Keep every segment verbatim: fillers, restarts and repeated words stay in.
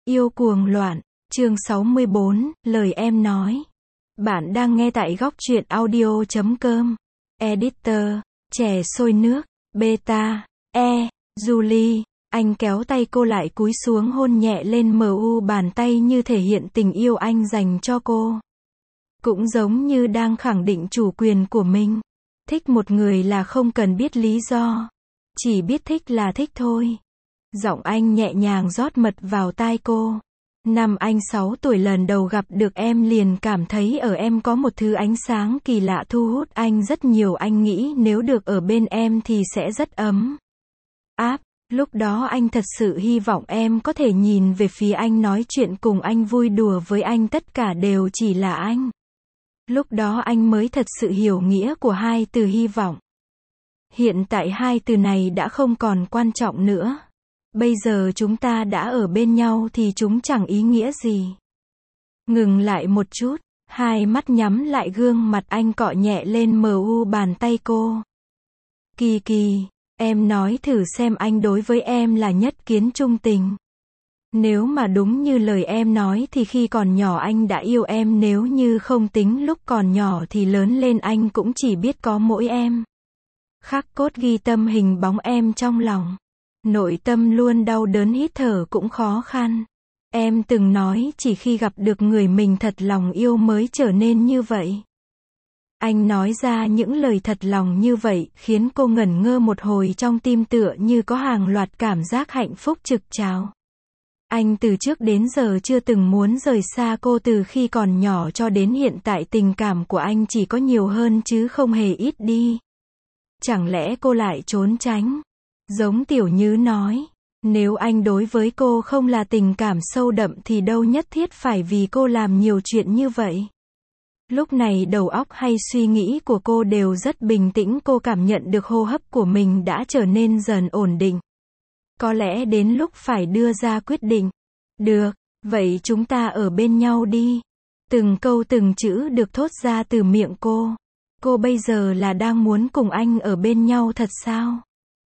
Yêu cuồng loạn, chương sáu mươi bốn, lời em nói. Bạn đang nghe tại góc truyện audio chấm com. Editor, trẻ sôi nước, beta, e, Julie. Anh kéo tay cô lại cúi xuống hôn nhẹ lên mờ u bàn tay như thể hiện tình yêu anh dành cho cô. Cũng giống như đang khẳng định chủ quyền của mình. Thích một người là không cần biết lý do. Chỉ biết thích là thích thôi. Giọng anh nhẹ nhàng rót mật vào tai cô. Năm anh sáu tuổi lần đầu gặp được em liền cảm thấy ở em có một thứ ánh sáng kỳ lạ thu hút anh rất nhiều. Anh nghĩ nếu được ở bên em thì sẽ rất ấm áp. Lúc đó anh thật sự hy vọng em có thể nhìn về phía anh, nói chuyện cùng anh, vui đùa với anh, tất cả đều chỉ là anh. Lúc đó anh mới thật sự hiểu nghĩa của hai từ hy vọng. Hiện tại hai từ này đã không còn quan trọng nữa. Bây giờ chúng ta đã ở bên nhau thì chúng chẳng ý nghĩa gì. Ngừng lại một chút, hai mắt nhắm lại, gương mặt anh cọ nhẹ lên mờ u bàn tay cô. Kỳ Kỳ, em nói thử xem, anh đối với em là nhất kiến trung tình. Nếu mà đúng như lời em nói thì khi còn nhỏ anh đã yêu em, nếu như không tính lúc còn nhỏ thì lớn lên anh cũng chỉ biết có mỗi em. Khắc cốt ghi tâm hình bóng em trong lòng. Nội tâm luôn đau đớn, hít thở cũng khó khăn. Em từng nói chỉ khi gặp được người mình thật lòng yêu mới trở nên như vậy. Anh nói ra những lời thật lòng như vậy, khiến cô ngẩn ngơ một hồi, trong tim tựa như có hàng loạt cảm giác hạnh phúc trực trào. Anh từ trước đến giờ chưa từng muốn rời xa cô, từ khi còn nhỏ cho đến hiện tại tình cảm của anh chỉ có nhiều hơn chứ không hề ít đi. Chẳng lẽ cô lại trốn tránh? Giống Tiểu Như nói, nếu anh đối với cô không là tình cảm sâu đậm thì đâu nhất thiết phải vì cô làm nhiều chuyện như vậy. Lúc này đầu óc hay suy nghĩ của cô đều rất bình tĩnh, cô cảm nhận được hô hấp của mình đã trở nên dần ổn định. Có lẽ đến lúc phải đưa ra quyết định. Được, vậy chúng ta ở bên nhau đi. Từng câu từng chữ được thốt ra từ miệng cô. Cô bây giờ là đang muốn cùng anh ở bên nhau thật sao?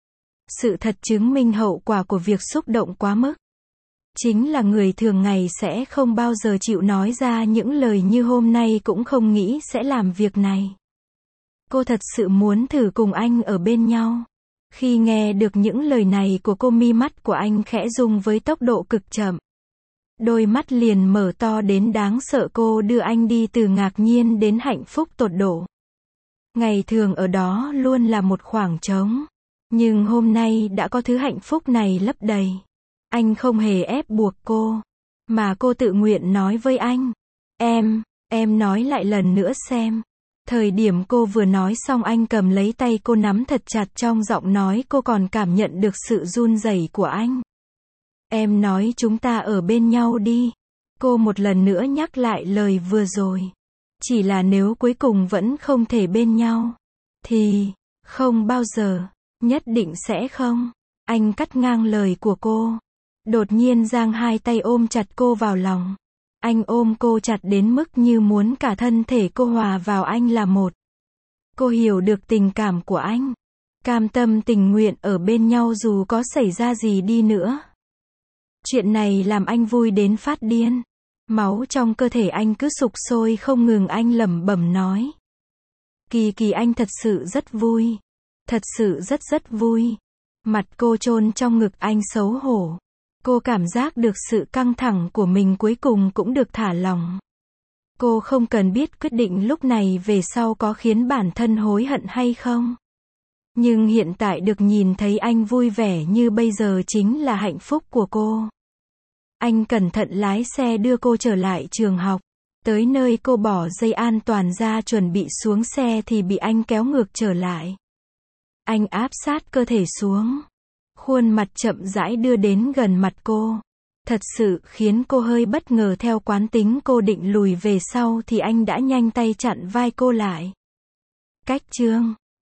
Sự thật chứng minh hậu quả của việc xúc động quá mức. Chính là người thường ngày sẽ không bao giờ chịu nói ra những lời như hôm nay, cũng không nghĩ sẽ làm việc này. Cô thật sự muốn thử cùng anh ở bên nhau. Khi nghe được những lời này của cô, mi mắt của anh khẽ rung với tốc độ cực chậm. Đôi mắt liền mở to đến đáng sợ, cô đưa anh đi từ ngạc nhiên đến hạnh phúc tột độ. Ngày thường ở đó luôn là một khoảng trống. Nhưng hôm nay đã có thứ hạnh phúc này lấp đầy. Anh không hề ép buộc cô, mà cô tự nguyện nói với anh. Em, em nói lại lần nữa xem. Thời điểm cô vừa nói xong, anh cầm lấy tay cô nắm thật chặt, trong giọng nói cô còn cảm nhận được sự run rẩy của anh. Em nói chúng ta ở bên nhau đi. Cô một lần nữa nhắc lại lời vừa rồi. Chỉ là nếu cuối cùng vẫn không thể bên nhau, thì không bao giờ, nhất định sẽ không. Anh cắt ngang lời của cô. Đột nhiên giang hai tay ôm chặt cô vào lòng. Anh ôm cô chặt đến mức như muốn cả thân thể cô hòa vào anh là một. Cô hiểu được tình cảm của anh. Cam tâm tình nguyện ở bên nhau dù có xảy ra gì đi nữa. Chuyện này làm anh vui đến phát điên. Máu trong cơ thể anh cứ sục sôi không ngừng, anh lẩm bẩm nói. Kỳ Kỳ, anh thật sự rất vui. Thật sự rất rất vui. Mặt cô chôn trong ngực anh xấu hổ. Cô cảm giác được sự căng thẳng của mình cuối cùng cũng được thả lỏng. Cô không cần biết quyết định lúc này về sau có khiến bản thân hối hận hay không. Nhưng hiện tại được nhìn thấy anh vui vẻ như bây giờ chính là hạnh phúc của cô. Anh cẩn thận lái xe đưa cô trở lại trường học. Tới nơi cô bỏ dây an toàn ra chuẩn bị xuống xe thì bị anh kéo ngược trở lại. Anh áp sát cơ thể xuống. Khuôn mặt chậm rãi đưa đến gần mặt cô. Thật sự khiến cô hơi bất ngờ, theo quán tính cô định lùi về sau thì anh đã nhanh tay chặn vai cô lại. Cách chương